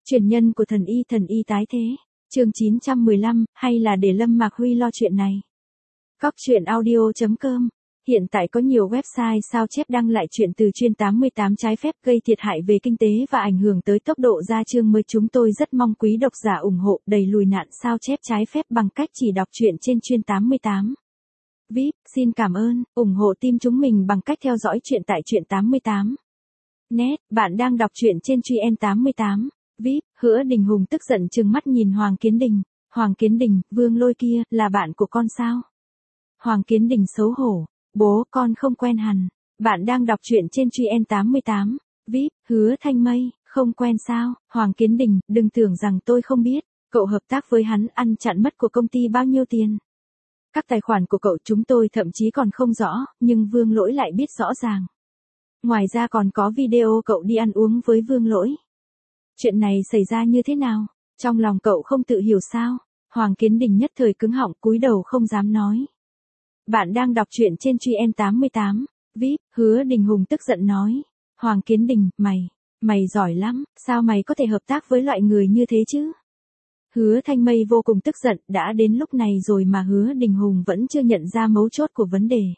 Truyền nhân của thần y tái thế. Chương 915, hay là để Lâm Mạc Huy lo chuyện này. Góc truyện audio.com. Hiện tại có nhiều website sao chép đăng lại chuyện từ chuyên 88 trái phép gây thiệt hại về kinh tế và ảnh hưởng tới tốc độ ra chương mới. Chúng tôi rất mong quý độc giả ủng hộ đẩy lùi nạn sao chép trái phép bằng cách chỉ đọc truyện trên chuyên 88. VIP, xin cảm ơn, ủng hộ team chúng mình bằng cách theo dõi truyện tại truyện 88. Net, bạn đang đọc truyện trên chuyên 88. VIP, Hứa Đình Hùng tức giận trừng mắt nhìn Hoàng Kiến Đình. Hoàng Kiến Đình, Vương Lôi kia, là bạn của con sao? Hoàng Kiến Đình xấu hổ. Bố, con không quen hẳn. Bạn đang đọc truyện trên chuyên 88. VIP, Hứa Thanh Mây, không quen sao? Hoàng Kiến Đình, đừng tưởng rằng tôi không biết. Cậu hợp tác với hắn ăn chặn mất của công ty bao nhiêu tiền? Các tài khoản của cậu chúng tôi thậm chí còn không rõ, nhưng Vương Lỗi lại biết rõ ràng. Ngoài ra còn có video cậu đi ăn uống với Vương Lỗi. Chuyện này xảy ra như thế nào? Trong lòng cậu không tự hiểu sao? Hoàng Kiến Đình nhất thời cứng họng cúi đầu không dám nói. Bạn đang đọc truyện trên chuyên 88. VIP, Hứa Đình Hùng tức giận nói. Hoàng Kiến Đình, mày giỏi lắm, sao mày có thể hợp tác với loại người như thế chứ? Hứa Thanh Mây vô cùng tức giận, đã đến lúc này rồi mà Hứa Đình Hùng vẫn chưa nhận ra mấu chốt của vấn đề.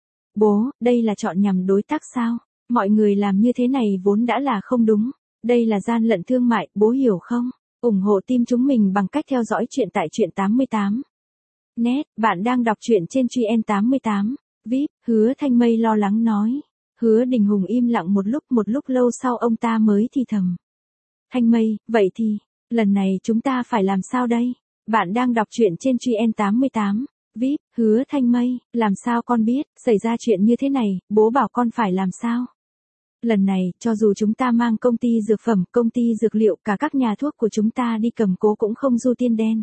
Bố, đây là chọn nhầm đối tác sao? Mọi người làm như thế này vốn đã là không đúng. Đây là gian lận thương mại, bố hiểu không? Ủng hộ team chúng mình bằng cách theo dõi truyện tại truyện 88. Net, bạn đang đọc truyện trên chuyên 88. VIP, Hứa Thanh Mây lo lắng nói. Hứa Đình Hùng im lặng một lúc lâu sau ông ta mới thì thầm. Thanh Mây, vậy thì, lần này chúng ta phải làm sao đây? Bạn đang đọc truyện trên chuyên 88. VIP, Hứa Thanh Mây, làm sao con biết, xảy ra chuyện như thế này, bố bảo con phải làm sao? Lần này, cho dù chúng ta mang công ty dược phẩm, công ty dược liệu, cả các nhà thuốc của chúng ta đi cầm cố cũng không du tiên đen.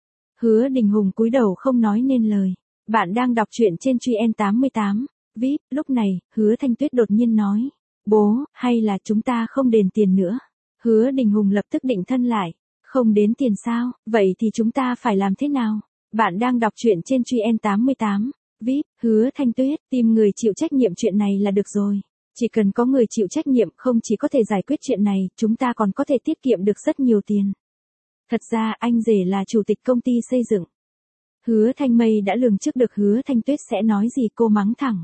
Hứa Đình Hùng cúi đầu không nói nên lời. Bạn đang đọc truyện trên chuyên 88. VIP, lúc này, Hứa Thanh Tuyết đột nhiên nói. Bố, hay là chúng ta không đền tiền nữa? Hứa Đình Hùng lập tức định thân lại. Không đến tiền sao, vậy thì chúng ta phải làm thế nào? Bạn đang đọc truyện trên chuyên 88. VIP, Hứa Thanh Tuyết, tìm người chịu trách nhiệm chuyện này là được rồi. Chỉ cần có người chịu trách nhiệm không chỉ có thể giải quyết chuyện này, chúng ta còn có thể tiết kiệm được rất nhiều tiền. Thật ra anh rể là chủ tịch công ty xây dựng. Hứa Thanh Mây đã lường trước được Hứa Thanh Tuyết sẽ nói gì, cô mắng thẳng.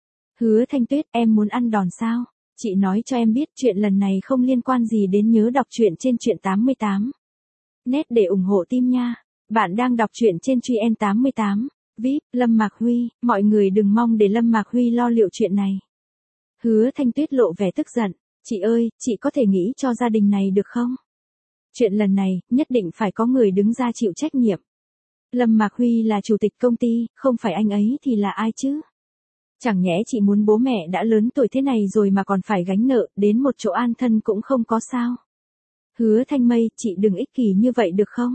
Hứa Thanh Tuyết, em muốn ăn đòn sao? Chị nói cho em biết chuyện lần này không liên quan gì đến, nhớ đọc truyện trên truyện 88. Net để ủng hộ team nha. Bạn đang đọc truyện trên chuyên 88. VIP, Lâm Mạc Huy, mọi người đừng mong để Lâm Mạc Huy lo liệu chuyện này. Hứa Thanh Tuyết lộ vẻ tức giận. Chị ơi, chị có thể nghĩ cho gia đình này được không? Chuyện lần này, nhất định phải có người đứng ra chịu trách nhiệm. Lâm Mạc Huy là chủ tịch công ty, không phải anh ấy thì là ai chứ? Chẳng nhẽ chị muốn bố mẹ đã lớn tuổi thế này rồi mà còn phải gánh nợ, đến một chỗ an thân cũng không có sao? Hứa Thanh Mây, chị đừng ích kỷ như vậy được không?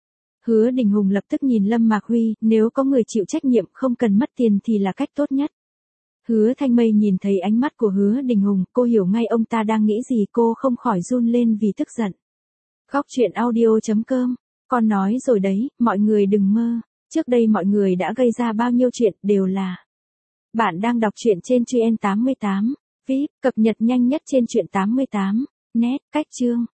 Hứa Đình Hùng lập tức nhìn Lâm Mạc Huy, nếu có người chịu trách nhiệm không cần mất tiền thì là cách tốt nhất. Hứa Thanh Mây nhìn thấy ánh mắt của Hứa Đình Hùng, cô hiểu ngay ông ta đang nghĩ gì, cô không khỏi run lên vì tức giận. Góc truyện audio.com. Con nói rồi đấy, mọi người đừng mơ. Trước đây mọi người đã gây ra bao nhiêu chuyện, đều là. Bạn đang đọc truyện trên chuyên 88. VIP, cập nhật nhanh nhất trên truyện 88. Net, cách chương.